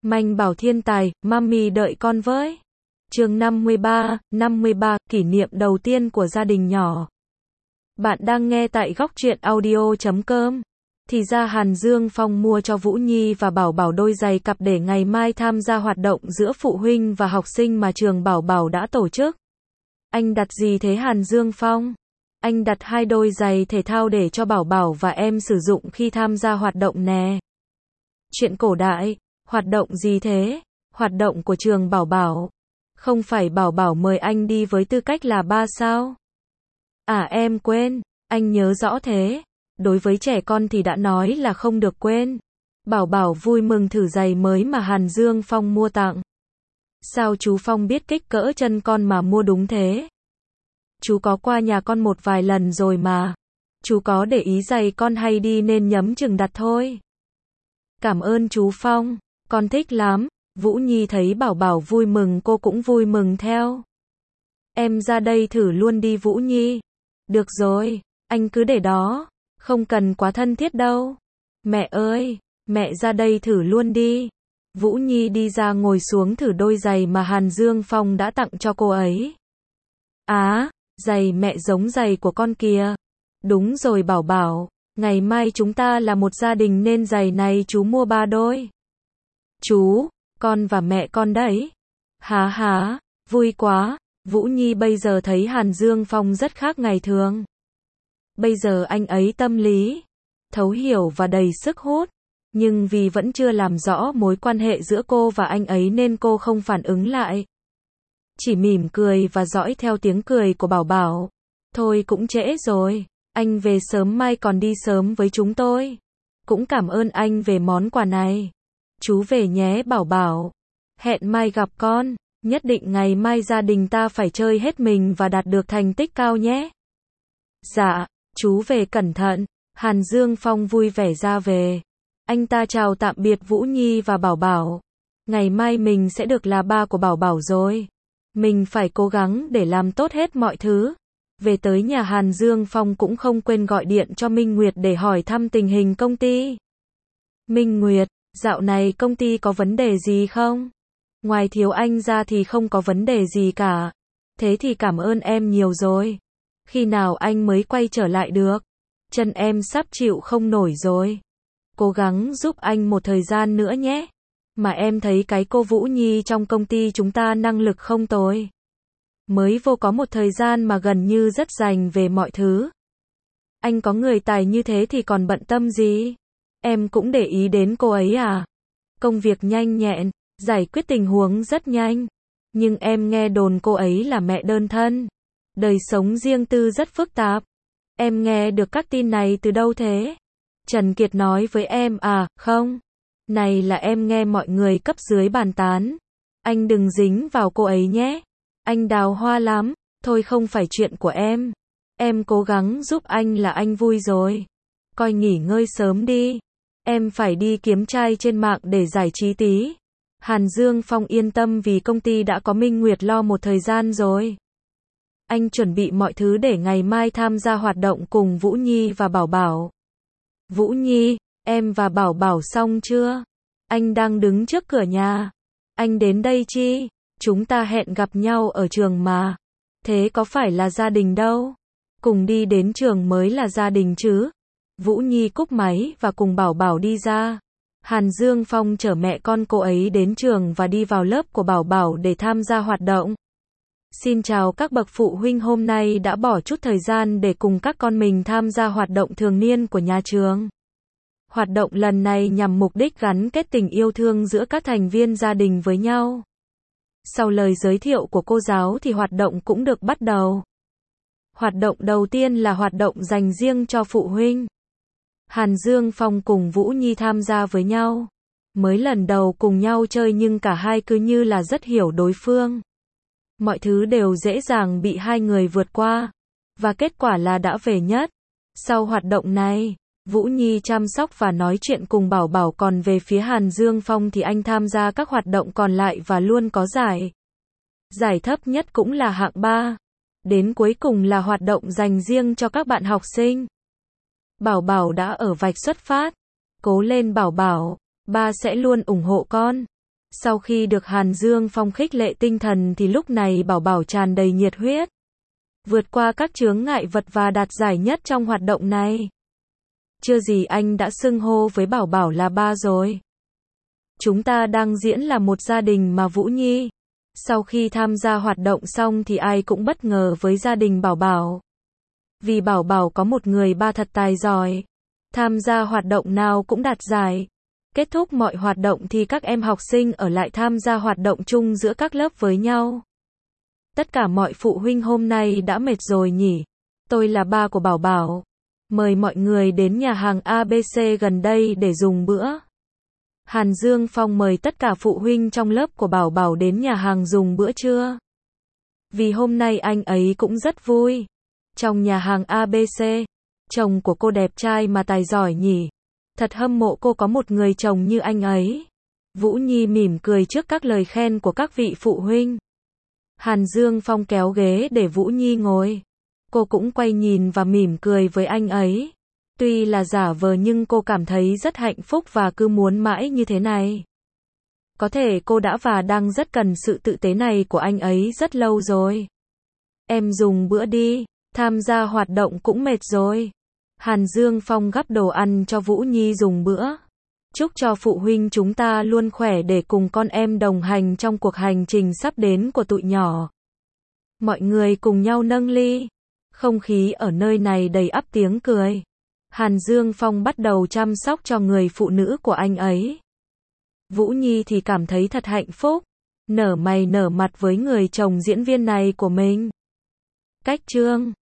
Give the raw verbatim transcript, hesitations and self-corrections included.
Manh bảo thiên tài, mami đợi con với. Chương năm mươi ba, năm mươi ba, kỷ niệm đầu tiên của gia đình nhỏ. Bạn đang nghe tại góc truyện audio chấm com. Thì ra Hàn Dương Phong mua cho Vũ Nhi và Bảo Bảo đôi giày cặp để ngày mai tham gia hoạt động giữa phụ huynh và học sinh mà trường Bảo Bảo đã tổ chức. Anh đặt gì thế Hàn Dương Phong? Anh đặt hai đôi giày thể thao để cho Bảo Bảo và em sử dụng khi tham gia hoạt động nè. Chuyện cổ đại, hoạt động gì thế? Hoạt động của trường Bảo Bảo. Không phải Bảo Bảo mời anh đi với tư cách là ba sao? À em quên, anh nhớ rõ thế. Đối với trẻ con thì đã nói là không được quên. Bảo Bảo vui mừng thử giày mới mà Hàn Dương Phong mua tặng. Sao chú Phong biết kích cỡ chân con mà mua đúng thế? Chú có qua nhà con một vài lần rồi mà. Chú có để ý giày con hay đi nên nhắm chừng đặt thôi. Cảm ơn chú Phong, con thích lắm. Vũ Nhi thấy Bảo Bảo vui mừng cô cũng vui mừng theo. Em ra đây thử luôn đi Vũ Nhi. Được rồi, anh cứ để đó, không cần quá thân thiết đâu. Mẹ ơi, mẹ ra đây thử luôn đi. Vũ Nhi đi ra ngồi xuống thử đôi giày mà Hàn Dương Phong đã tặng cho cô ấy. Á, giày mẹ giống giày của con kìa. Đúng rồi Bảo Bảo, ngày mai chúng ta là một gia đình nên giày này chú mua ba đôi. Chú, con và mẹ con đấy. Há há, vui quá. Vũ Nhi bây giờ thấy Hàn Dương Phong rất khác ngày thường. Bây giờ anh ấy tâm lý, thấu hiểu và đầy sức hút. Nhưng vì vẫn chưa làm rõ mối quan hệ giữa cô và anh ấy nên cô không phản ứng lại. Chỉ mỉm cười và dõi theo tiếng cười của Bảo Bảo. Thôi cũng trễ rồi, anh về sớm mai còn đi sớm với chúng tôi. Cũng cảm ơn anh về món quà này. Chú về nhé Bảo Bảo. Hẹn mai gặp con. Nhất định ngày mai gia đình ta phải chơi hết mình và đạt được thành tích cao nhé. Dạ, chú về cẩn thận. Hàn Dương Phong vui vẻ ra về. Anh ta chào tạm biệt Vũ Nhi và Bảo Bảo. Ngày mai mình sẽ được là ba của Bảo Bảo rồi. Mình phải cố gắng để làm tốt hết mọi thứ. Về tới nhà Hàn Dương Phong cũng không quên gọi điện cho Minh Nguyệt để hỏi thăm tình hình công ty. Minh Nguyệt, dạo này công ty có vấn đề gì không? Ngoài thiếu anh ra thì không có vấn đề gì cả. Thế thì cảm ơn em nhiều rồi. Khi nào anh mới quay trở lại được? Chân em sắp chịu không nổi rồi. Cố gắng giúp anh một thời gian nữa nhé. Mà em thấy cái cô Vũ Nhi trong công ty chúng ta năng lực không tồi. Mới vô có một thời gian mà gần như rất rành về mọi thứ. Anh có người tài như thế thì còn bận tâm gì? Em cũng để ý đến cô ấy à? Công việc nhanh nhẹn, giải quyết tình huống rất nhanh. Nhưng em nghe đồn cô ấy là mẹ đơn thân. Đời sống riêng tư rất phức tạp. Em nghe được các tin này từ đâu thế? Trần Kiệt nói với em à, không. Này là em nghe mọi người cấp dưới bàn tán. Anh đừng dính vào cô ấy nhé. Anh đào hoa lắm. Thôi không phải chuyện của em. Em cố gắng giúp anh là anh vui rồi. Coi nghỉ ngơi sớm đi. Em phải đi kiếm trai trên mạng để giải trí tí. Hàn Dương Phong yên tâm vì công ty đã có Minh Nguyệt lo một thời gian rồi. Anh chuẩn bị mọi thứ để ngày mai tham gia hoạt động cùng Vũ Nhi và Bảo Bảo. Vũ Nhi, em và Bảo Bảo xong chưa? Anh đang đứng trước cửa nhà. Anh đến đây chi? Chúng ta hẹn gặp nhau ở trường mà. Thế có phải là gia đình đâu? Cùng đi đến trường mới là gia đình chứ? Vũ Nhi cúp máy và cùng Bảo Bảo đi ra. Hàn Dương Phong chở mẹ con cô ấy đến trường và đi vào lớp của Bảo Bảo để tham gia hoạt động. Xin chào các bậc phụ huynh hôm nay đã bỏ chút thời gian để cùng các con mình tham gia hoạt động thường niên của nhà trường. Hoạt động lần này nhằm mục đích gắn kết tình yêu thương giữa các thành viên gia đình với nhau. Sau lời giới thiệu của cô giáo thì hoạt động cũng được bắt đầu. Hoạt động đầu tiên là hoạt động dành riêng cho phụ huynh. Hàn Dương Phong cùng Vũ Nhi tham gia với nhau. Mới lần đầu cùng nhau chơi nhưng cả hai cứ như là rất hiểu đối phương. Mọi thứ đều dễ dàng bị hai người vượt qua. Và kết quả là đã về nhất. Sau hoạt động này, Vũ Nhi chăm sóc và nói chuyện cùng Bảo Bảo, còn về phía Hàn Dương Phong thì anh tham gia các hoạt động còn lại và luôn có giải. Giải thấp nhất cũng là hạng ba. Đến cuối cùng là hoạt động dành riêng cho các bạn học sinh. Bảo Bảo đã ở vạch xuất phát. Cố lên Bảo Bảo, ba sẽ luôn ủng hộ con. Sau khi được Hàn Dương Phong khích lệ tinh thần thì lúc này Bảo Bảo tràn đầy nhiệt huyết. Vượt qua các chướng ngại vật và đạt giải nhất trong hoạt động này. Chưa gì anh đã xưng hô với Bảo Bảo là ba rồi. Chúng ta đang diễn là một gia đình mà Vũ Nhi. Sau khi tham gia hoạt động xong thì ai cũng bất ngờ với gia đình Bảo Bảo. Vì Bảo Bảo có một người ba thật tài giỏi. Tham gia hoạt động nào cũng đạt giải. Kết thúc mọi hoạt động thì các em học sinh ở lại tham gia hoạt động chung giữa các lớp với nhau. Tất cả mọi phụ huynh hôm nay đã mệt rồi nhỉ? Tôi là ba của Bảo Bảo. Mời mọi người đến nhà hàng a bê xê gần đây để dùng bữa. Hàn Dương Phong mời tất cả phụ huynh trong lớp của Bảo Bảo đến nhà hàng dùng bữa trưa. Vì hôm nay anh ấy cũng rất vui. Trong nhà hàng a bê xê, chồng của cô đẹp trai mà tài giỏi nhỉ. Thật hâm mộ cô có một người chồng như anh ấy. Vũ Nhi mỉm cười trước các lời khen của các vị phụ huynh. Hàn Dương Phong kéo ghế để Vũ Nhi ngồi. Cô cũng quay nhìn và mỉm cười với anh ấy. Tuy là giả vờ nhưng cô cảm thấy rất hạnh phúc và cứ muốn mãi như thế này. Có thể cô đã và đang rất cần sự tử tế này của anh ấy rất lâu rồi. Em dùng bữa đi, tham gia hoạt động cũng mệt rồi. Hàn Dương Phong gắp đồ ăn cho Vũ Nhi dùng bữa. Chúc cho phụ huynh chúng ta luôn khỏe để cùng con em đồng hành trong cuộc hành trình sắp đến của tụi nhỏ. Mọi người cùng nhau nâng ly. Không khí ở nơi này đầy ắp tiếng cười. Hàn Dương Phong bắt đầu chăm sóc cho người phụ nữ của anh ấy. Vũ Nhi thì cảm thấy thật hạnh phúc. Nở mày nở mặt với người chồng diễn viên này của mình. Cách chương